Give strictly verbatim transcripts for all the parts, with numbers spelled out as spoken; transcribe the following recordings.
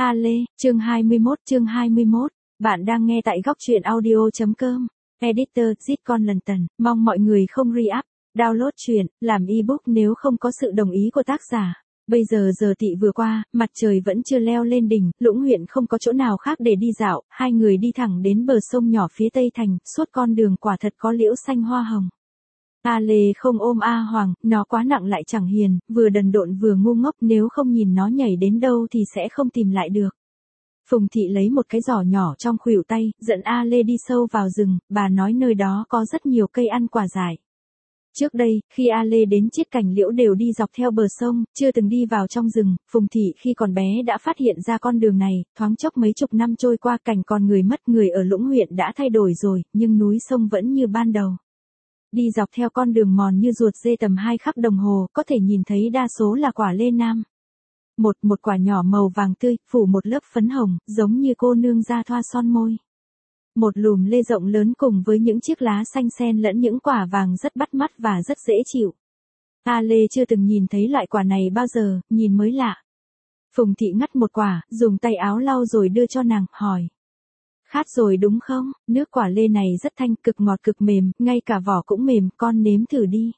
A Lê, chương hai mươi mốt, chương hai mươi mốt. Bạn đang nghe tại góc truyện audio.com. Editor, Zit Con lần tần, mong mọi người không re-up, download truyện, làm ebook nếu không có sự đồng ý của tác giả. Bây giờ giờ tỵ vừa qua, mặt trời vẫn chưa leo lên đỉnh, Lũng huyện không có chỗ nào khác để đi dạo, hai người đi thẳng đến bờ sông nhỏ phía tây thành, suốt con đường quả thật có liễu xanh hoa hồng. A Lê không ôm A Hoàng, nó quá nặng lại chẳng hiền, vừa đần độn vừa ngu ngốc, nếu không nhìn nó nhảy đến đâu thì sẽ không tìm lại được. Phùng Thị lấy một cái giỏ nhỏ trong khuỷu tay, dẫn A Lê đi sâu vào rừng, bà nói nơi đó có rất nhiều cây ăn quả dại. Trước đây, khi A Lê đến chiết cành liễu đều đi dọc theo bờ sông, chưa từng đi vào trong rừng, Phùng Thị khi còn bé đã phát hiện ra con đường này, thoáng chốc mấy chục năm trôi qua cảnh còn người mất người ở Lũng huyện đã thay đổi rồi, nhưng núi sông vẫn như ban đầu. Đi dọc theo con đường mòn như ruột dê tầm hai khắc đồng hồ, có thể nhìn thấy đa số là quả lê nam. Một, một quả nhỏ màu vàng tươi, phủ một lớp phấn hồng, giống như cô nương da thoa son môi. Một lùm lê rộng lớn cùng với những chiếc lá xanh xen lẫn những quả vàng rất bắt mắt và rất dễ chịu. A Lê chưa từng nhìn thấy loại quả này bao giờ, nhìn mới lạ. Phùng Thị ngắt một quả, dùng tay áo lau rồi đưa cho nàng, hỏi. Khát rồi đúng không? Nước quả lê này rất thanh, cực ngọt cực mềm, ngay cả vỏ cũng mềm, con nếm thử đi.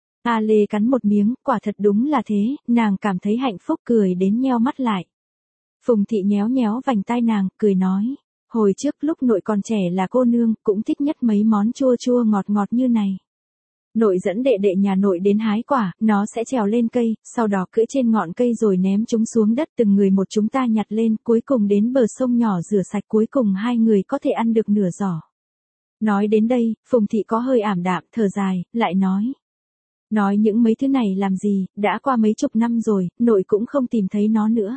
A Lê cắn một miếng, quả thật đúng là thế, nàng cảm thấy hạnh phúc cười đến nheo mắt lại. Phùng Thị nhéo nhéo vành tai nàng, cười nói. Hồi trước lúc nội còn trẻ là cô nương, cũng thích nhất mấy món chua chua ngọt ngọt như này. Nội dẫn đệ đệ nhà nội đến hái quả, nó sẽ trèo lên cây, sau đó cưỡi trên ngọn cây rồi ném chúng xuống đất, từng người một chúng ta nhặt lên, cuối cùng đến bờ sông nhỏ rửa sạch, cuối cùng hai người có thể ăn được nửa giỏ. Nói đến đây, Phùng Thị có hơi ảm đạm, thở dài, lại nói. Nói những mấy thứ này làm gì, đã qua mấy chục năm rồi, nội cũng không tìm thấy nó nữa.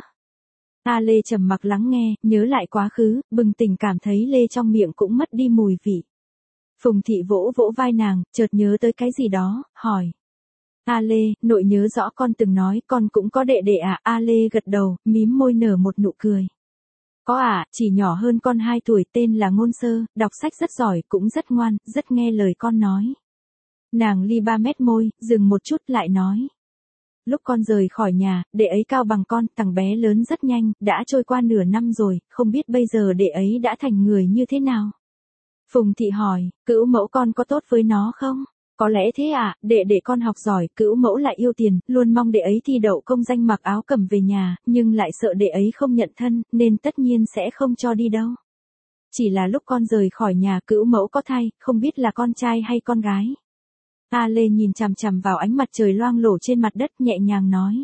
A Lê trầm mặc lắng nghe, nhớ lại quá khứ, bừng tỉnh cảm thấy lê trong miệng cũng mất đi mùi vị. Phùng Thị vỗ vỗ vai nàng, chợt nhớ tới cái gì đó, hỏi. A Lê, nội nhớ rõ con từng nói con cũng có đệ đệ à? A Lê gật đầu, mím môi nở một nụ cười. Có à, chỉ nhỏ hơn con hai tuổi, tên là Ngôn Sơ, đọc sách rất giỏi, cũng rất ngoan, rất nghe lời con nói. Nàng li ba mét môi, dừng một chút lại nói. Lúc con rời khỏi nhà, đệ ấy cao bằng con, thằng bé lớn rất nhanh, đã trôi qua nửa năm rồi, không biết bây giờ đệ ấy đã thành người như thế nào. Phùng Thị hỏi, cữu mẫu con có tốt với nó không? Có lẽ thế à, đệ đệ con học giỏi, cữu mẫu lại yêu tiền, luôn mong đệ ấy thi đậu công danh mặc áo cầm về nhà, nhưng lại sợ đệ ấy không nhận thân, nên tất nhiên sẽ không cho đi đâu. Chỉ là lúc con rời khỏi nhà cữu mẫu có thai, không biết là con trai hay con gái. A Lê nhìn chằm chằm vào ánh mặt trời loang lổ trên mặt đất, nhẹ nhàng nói.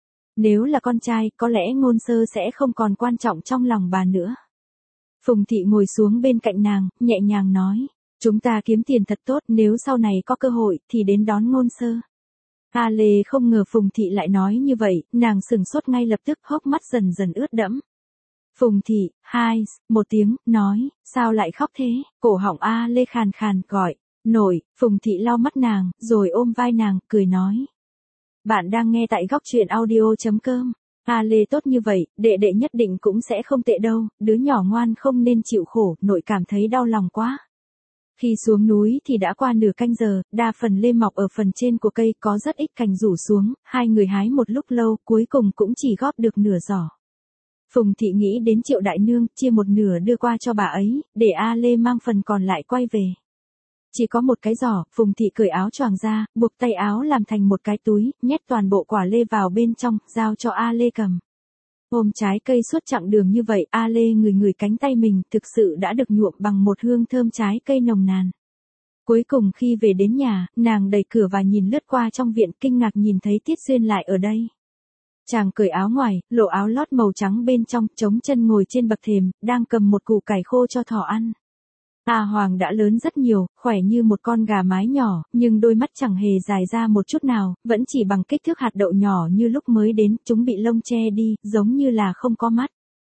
Nếu là con trai, có lẽ Ngôn Sơ sẽ không còn quan trọng trong lòng bà nữa. Phùng Thị ngồi xuống bên cạnh nàng, nhẹ nhàng nói. Chúng ta kiếm tiền thật tốt, nếu sau này có cơ hội, thì đến đón Ngôn Sơ. A Lê không ngờ Phùng Thị lại nói như vậy, nàng sửng sốt ngay lập tức, hốc mắt dần dần ướt đẫm. Phùng Thị, hai, một tiếng, nói, sao lại khóc thế? Cổ họng A Lê khàn khàn, gọi. Nội, Phùng Thị lau mắt nàng, rồi ôm vai nàng, cười nói. Bạn đang nghe tại góc truyện audio.com. A Lê tốt như vậy, đệ đệ nhất định cũng sẽ không tệ đâu, đứa nhỏ ngoan không nên chịu khổ, nội cảm thấy đau lòng quá. Khi xuống núi thì đã qua nửa canh giờ, đa phần lê mọc ở phần trên của cây, có rất ít cành rủ xuống, hai người hái một lúc lâu, cuối cùng cũng chỉ góp được nửa giỏ. Phùng Thị nghĩ đến Triệu đại nương, chia một nửa đưa qua cho bà ấy, để A Lê mang phần còn lại quay về. Chỉ có một cái giỏ, Phùng Thị cởi áo choàng ra, buộc tay áo làm thành một cái túi, nhét toàn bộ quả lê vào bên trong, giao cho A Lê cầm. Ôm trái cây suốt chặng đường như vậy, A Lê ngửi ngửi cánh tay mình, thực sự đã được nhuộm bằng một hương thơm trái cây nồng nàn. Cuối cùng khi về đến nhà, nàng đẩy cửa và nhìn lướt qua trong viện, kinh ngạc nhìn thấy Tiết Xuyên lại ở đây. Chàng cởi áo ngoài, lộ áo lót màu trắng bên trong, chống chân ngồi trên bậc thềm, đang cầm một củ cải khô cho thỏ ăn. A Hoàng đã lớn rất nhiều, khỏe như một con gà mái nhỏ, nhưng đôi mắt chẳng hề dài ra một chút nào, vẫn chỉ bằng kích thước hạt đậu nhỏ như lúc mới đến, chúng bị lông che đi, giống như là không có mắt.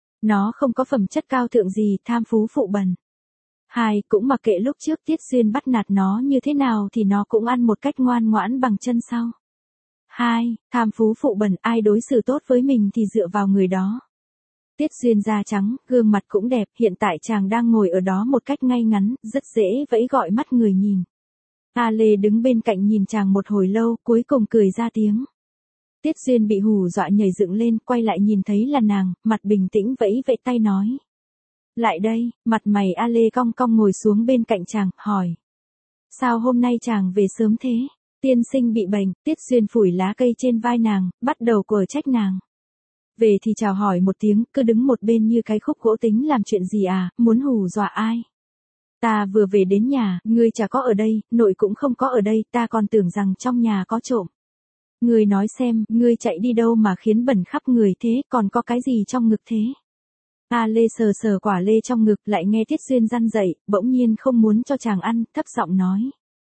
Nó không có phẩm chất cao thượng gì, tham phú phụ bần. Hai, cũng mặc kệ lúc trước Tiết Xuyên bắt nạt nó như thế nào thì nó cũng ăn một cách ngoan ngoãn bằng chân sau. Hai, tham phú phụ bần, ai đối xử tốt với mình thì dựa vào người đó. Tiết Xuyên da trắng, gương mặt cũng đẹp, hiện tại chàng đang ngồi ở đó một cách ngay ngắn, rất dễ vẫy gọi mắt người nhìn. A Lê đứng bên cạnh nhìn chàng một hồi lâu, cuối cùng cười ra tiếng. Tiết Duyên bị hù dọa nhảy dựng lên, quay lại nhìn thấy là nàng, mặt bình tĩnh vẫy vẫy tay nói. Lại đây, mặt mày A Lê cong cong ngồi xuống bên cạnh chàng, hỏi. Sao hôm nay chàng về sớm thế? Tiên sinh bị bệnh, Tiết Duyên phủi lá cây trên vai nàng, bắt đầu quở trách nàng. Về thì chào hỏi một tiếng, cứ đứng một bên như cái khúc gỗ tính làm chuyện gì à, muốn hù dọa ai? Ta vừa về đến nhà, ngươi chả có ở đây, nội cũng không có ở đây, ta còn tưởng rằng trong nhà có trộm. Ngươi nói xem, ngươi chạy đi đâu mà khiến bẩn khắp người thế, còn có cái gì trong ngực thế? A Lê sờ sờ quả lê trong ngực, lại nghe Tiết Duyên răn dậy, bỗng nhiên không muốn cho chàng ăn, thấp giọng nói.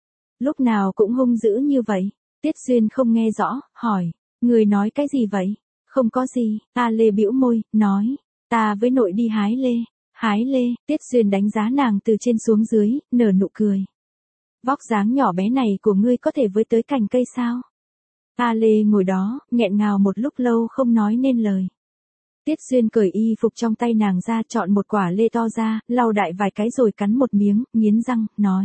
Lúc nào cũng hung dữ như vậy. Tiết Duyên không nghe rõ, hỏi. Người nói cái gì vậy? Không có gì. A Lê bĩu môi, nói. Ta với nội đi hái lê. Hái lê. Tiết Duyên đánh giá nàng từ trên xuống dưới, nở nụ cười. Vóc dáng nhỏ bé này của ngươi có thể với tới cành cây sao? A Lê ngồi đó, nghẹn ngào một lúc lâu không nói nên lời. Tiết Duyên cởi y phục trong tay nàng ra, chọn một quả lê to ra, lau đại vài cái rồi cắn một miếng, nghiến răng, nói.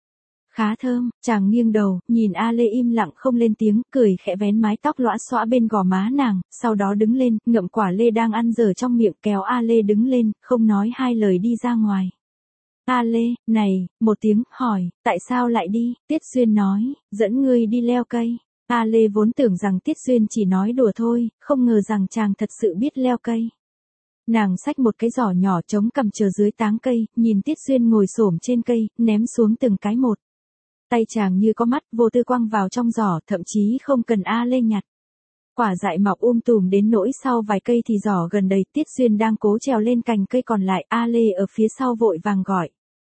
Khá thơm. Chàng nghiêng đầu, nhìn A Lê im lặng không lên tiếng, cười khẽ vén mái tóc lõa xõa bên gò má nàng, sau đó đứng lên, ngậm quả lê đang ăn dở trong miệng, kéo A Lê đứng lên, không nói hai lời đi ra ngoài. A Lê, này, một tiếng, hỏi, tại sao lại đi? Tiết Duyên nói, dẫn ngươi đi leo cây. A Lê vốn tưởng rằng Tiết Duyên chỉ nói đùa thôi, không ngờ rằng chàng thật sự biết leo cây. Nàng xách một cái giỏ nhỏ chống cằm chờ dưới táng cây, nhìn Tiết Duyên ngồi xổm trên cây, ném xuống từng cái một. Tay chàng như có mắt, vô tư quăng vào trong giỏ, thậm chí không cần A Lê nhặt. Quả dại mọc um tùm đến nỗi sau vài cây thì giỏ gần đầy. Tiết Duyên đang cố trèo lên cành cây còn lại, A Lê ở phía sau vội vàng gọi.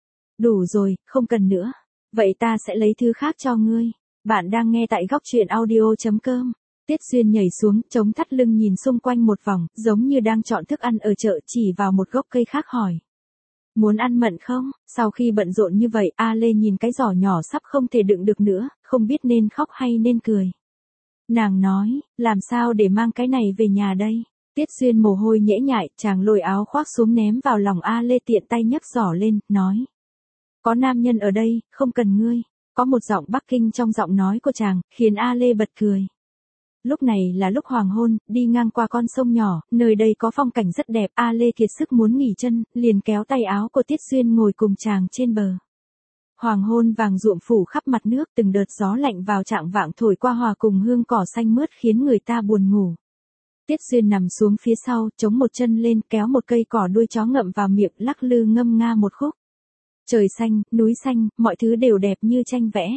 Đủ rồi, không cần nữa. Vậy ta sẽ lấy thứ khác cho ngươi. Bạn đang nghe tại góc truyện audio chấm com. Tiết Duyên nhảy xuống, chống thắt lưng nhìn xung quanh một vòng, giống như đang chọn thức ăn ở chợ, chỉ vào một gốc cây khác hỏi. Muốn ăn mận không? Sau khi bận rộn như vậy, A Lê nhìn cái giỏ nhỏ sắp không thể đựng được nữa, không biết nên khóc hay nên cười. Nàng nói, làm sao để mang cái này về nhà đây? Tiết Duyên mồ hôi nhễ nhại, chàng lôi áo khoác xuống ném vào lòng A Lê, tiện tay nhấc giỏ lên, nói. Có nam nhân ở đây, không cần ngươi. Có một giọng Bắc Kinh trong giọng nói của chàng, khiến A Lê bật cười. Lúc này là lúc hoàng hôn, đi ngang qua con sông nhỏ, nơi đây có phong cảnh rất đẹp, A Lê kiệt sức muốn nghỉ chân, liền kéo tay áo của Tiết Duyên ngồi cùng chàng trên bờ. Hoàng hôn vàng ruộm phủ khắp mặt nước, từng đợt gió lạnh vào chạng vạng thổi qua hòa cùng hương cỏ xanh mướt khiến người ta buồn ngủ. Tiết Duyên nằm xuống phía sau, chống một chân lên, kéo một cây cỏ đuôi chó ngậm vào miệng, lắc lư ngâm nga một khúc. Trời xanh, núi xanh, mọi thứ đều đẹp như tranh vẽ.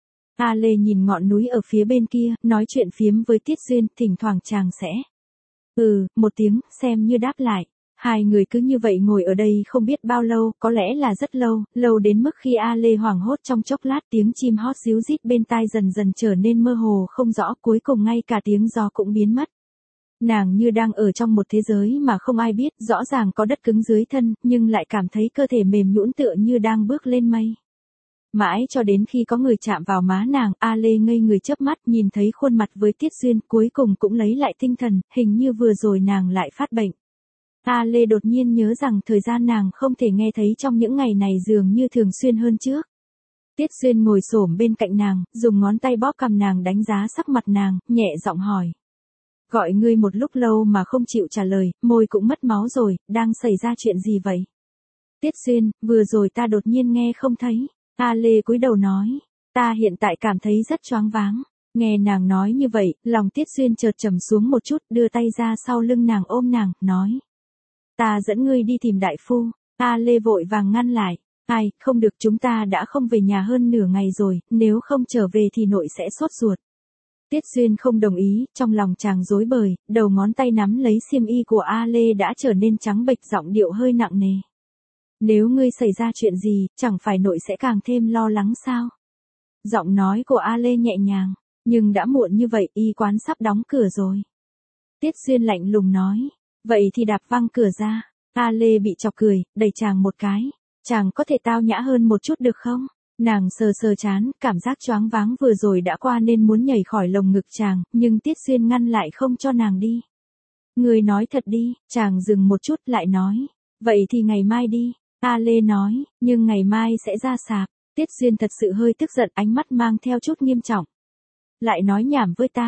A Lê nhìn ngọn núi ở phía bên kia, nói chuyện phiếm với Tiết Duyên, thỉnh thoảng chàng sẽ. Ừ, một tiếng, xem như đáp lại. Hai người cứ như vậy ngồi ở đây không biết bao lâu, có lẽ là rất lâu, lâu đến mức khi A Lê hoảng hốt trong chốc lát tiếng chim hót ríu rít bên tai dần dần trở nên mơ hồ không rõ, cuối cùng ngay cả tiếng gió cũng biến mất. Nàng như đang ở trong một thế giới mà không ai biết, rõ ràng có đất cứng dưới thân, nhưng lại cảm thấy cơ thể mềm nhũn tựa như đang bước lên mây. Mãi cho đến khi có người chạm vào má nàng, A Lê ngây người chớp mắt, nhìn thấy khuôn mặt với Tiết Duyên, cuối cùng cũng lấy lại tinh thần, hình như vừa rồi nàng lại phát bệnh. A Lê đột nhiên nhớ rằng thời gian nàng không thể nghe thấy trong những ngày này dường như thường xuyên hơn trước. Tiết Duyên ngồi xổm bên cạnh nàng, dùng ngón tay bóp cằm nàng, đánh giá sắc mặt nàng, nhẹ giọng hỏi. Gọi ngươi một lúc lâu mà không chịu trả lời, môi cũng mất máu rồi, đang xảy ra chuyện gì vậy? Tiết Duyên, vừa rồi ta đột nhiên nghe không thấy. A Lê cúi đầu nói, ta hiện tại cảm thấy rất choáng váng. Nghe nàng nói như vậy, lòng Tiết Duyên chợt trầm xuống một chút, đưa tay ra sau lưng nàng ôm nàng, nói. Ta dẫn ngươi đi tìm đại phu. A Lê vội vàng ngăn lại. Ai, không được, chúng ta đã không về nhà hơn nửa ngày rồi, nếu không trở về thì nội sẽ sốt ruột. Tiết Duyên không đồng ý, trong lòng chàng rối bời, đầu ngón tay nắm lấy xiêm y của A Lê đã trở nên trắng bệch, giọng điệu hơi nặng nề. Nếu ngươi xảy ra chuyện gì, chẳng phải nội sẽ càng thêm lo lắng sao? Giọng nói của A Lê nhẹ nhàng, nhưng đã muộn như vậy, y quán sắp đóng cửa rồi. Tiết Duyên lạnh lùng nói, vậy thì đạp văng cửa ra. A Lê bị chọc cười, đẩy chàng một cái. Chàng có thể tao nhã hơn một chút được không? Nàng sờ sờ chán, cảm giác choáng váng vừa rồi đã qua nên muốn nhảy khỏi lồng ngực chàng, nhưng Tiết Duyên ngăn lại không cho nàng đi. Người nói thật đi, chàng dừng một chút lại nói. Vậy thì ngày mai đi. A Lê nói, nhưng ngày mai sẽ ra sạp. Tiết Duyên thật sự hơi tức giận, ánh mắt mang theo chút nghiêm trọng. Lại nói nhảm với ta.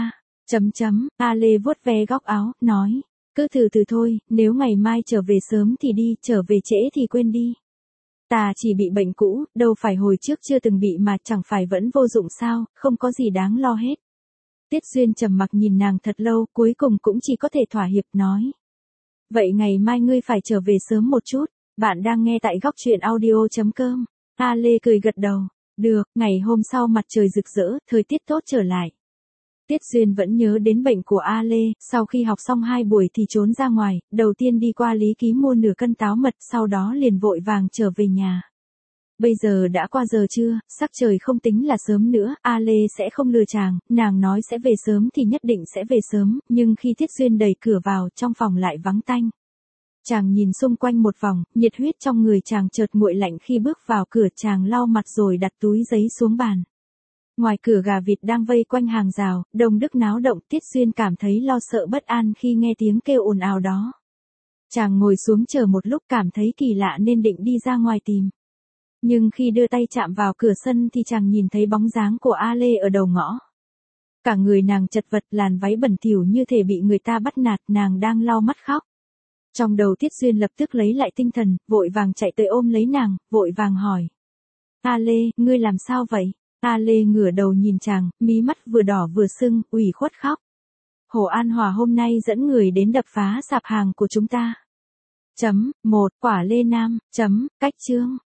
Chấm chấm, A Lê vuốt ve góc áo, nói. Cứ từ từ thôi, nếu ngày mai trở về sớm thì đi, trở về trễ thì quên đi. Ta chỉ bị bệnh cũ, đâu phải hồi trước chưa từng bị mà chẳng phải vẫn vô dụng sao, không có gì đáng lo hết. Tiết Duyên trầm mặc nhìn nàng thật lâu, cuối cùng cũng chỉ có thể thỏa hiệp nói. Vậy ngày mai ngươi phải trở về sớm một chút, bạn đang nghe tại góc truyện audio chấm com. A Lê cười gật đầu. Được, ngày hôm sau mặt trời rực rỡ, thời tiết tốt trở lại. Tiết Duyên vẫn nhớ đến bệnh của A Lê, sau khi học xong hai buổi thì trốn ra ngoài, đầu tiên đi qua Lý Ký mua nửa cân táo mật, sau đó liền vội vàng trở về nhà. Bây giờ đã qua giờ trưa, sắc trời không tính là sớm nữa, A Lê sẽ không lừa chàng, nàng nói sẽ về sớm thì nhất định sẽ về sớm, nhưng khi Tiết Duyên đẩy cửa vào, trong phòng lại vắng tanh. Chàng nhìn xung quanh một vòng, nhiệt huyết trong người chàng chợt nguội lạnh khi bước vào cửa, chàng lau mặt rồi đặt túi giấy xuống bàn. Ngoài cửa gà vịt đang vây quanh hàng rào, đông đúc náo động, Tiết Duyên cảm thấy lo sợ bất an khi nghe tiếng kêu ồn ào đó. Chàng ngồi xuống chờ một lúc cảm thấy kỳ lạ nên định đi ra ngoài tìm. Nhưng khi đưa tay chạm vào cửa sân thì chàng nhìn thấy bóng dáng của A Lê ở đầu ngõ. Cả người nàng chật vật, làn váy bẩn thỉu như thể bị người ta bắt nạt, nàng đang lau mắt khóc. Trong đầu Tiết Duyên lập tức lấy lại tinh thần, vội vàng chạy tới ôm lấy nàng, vội vàng hỏi. A Lê, ngươi làm sao vậy? A Lê ngửa đầu nhìn chàng, mí mắt vừa đỏ vừa sưng, ủy khuất khóc. Hồ An Hòa hôm nay dẫn người đến đập phá sạp hàng của chúng ta. Chấm, một, quả lê nam, chấm, cách chương.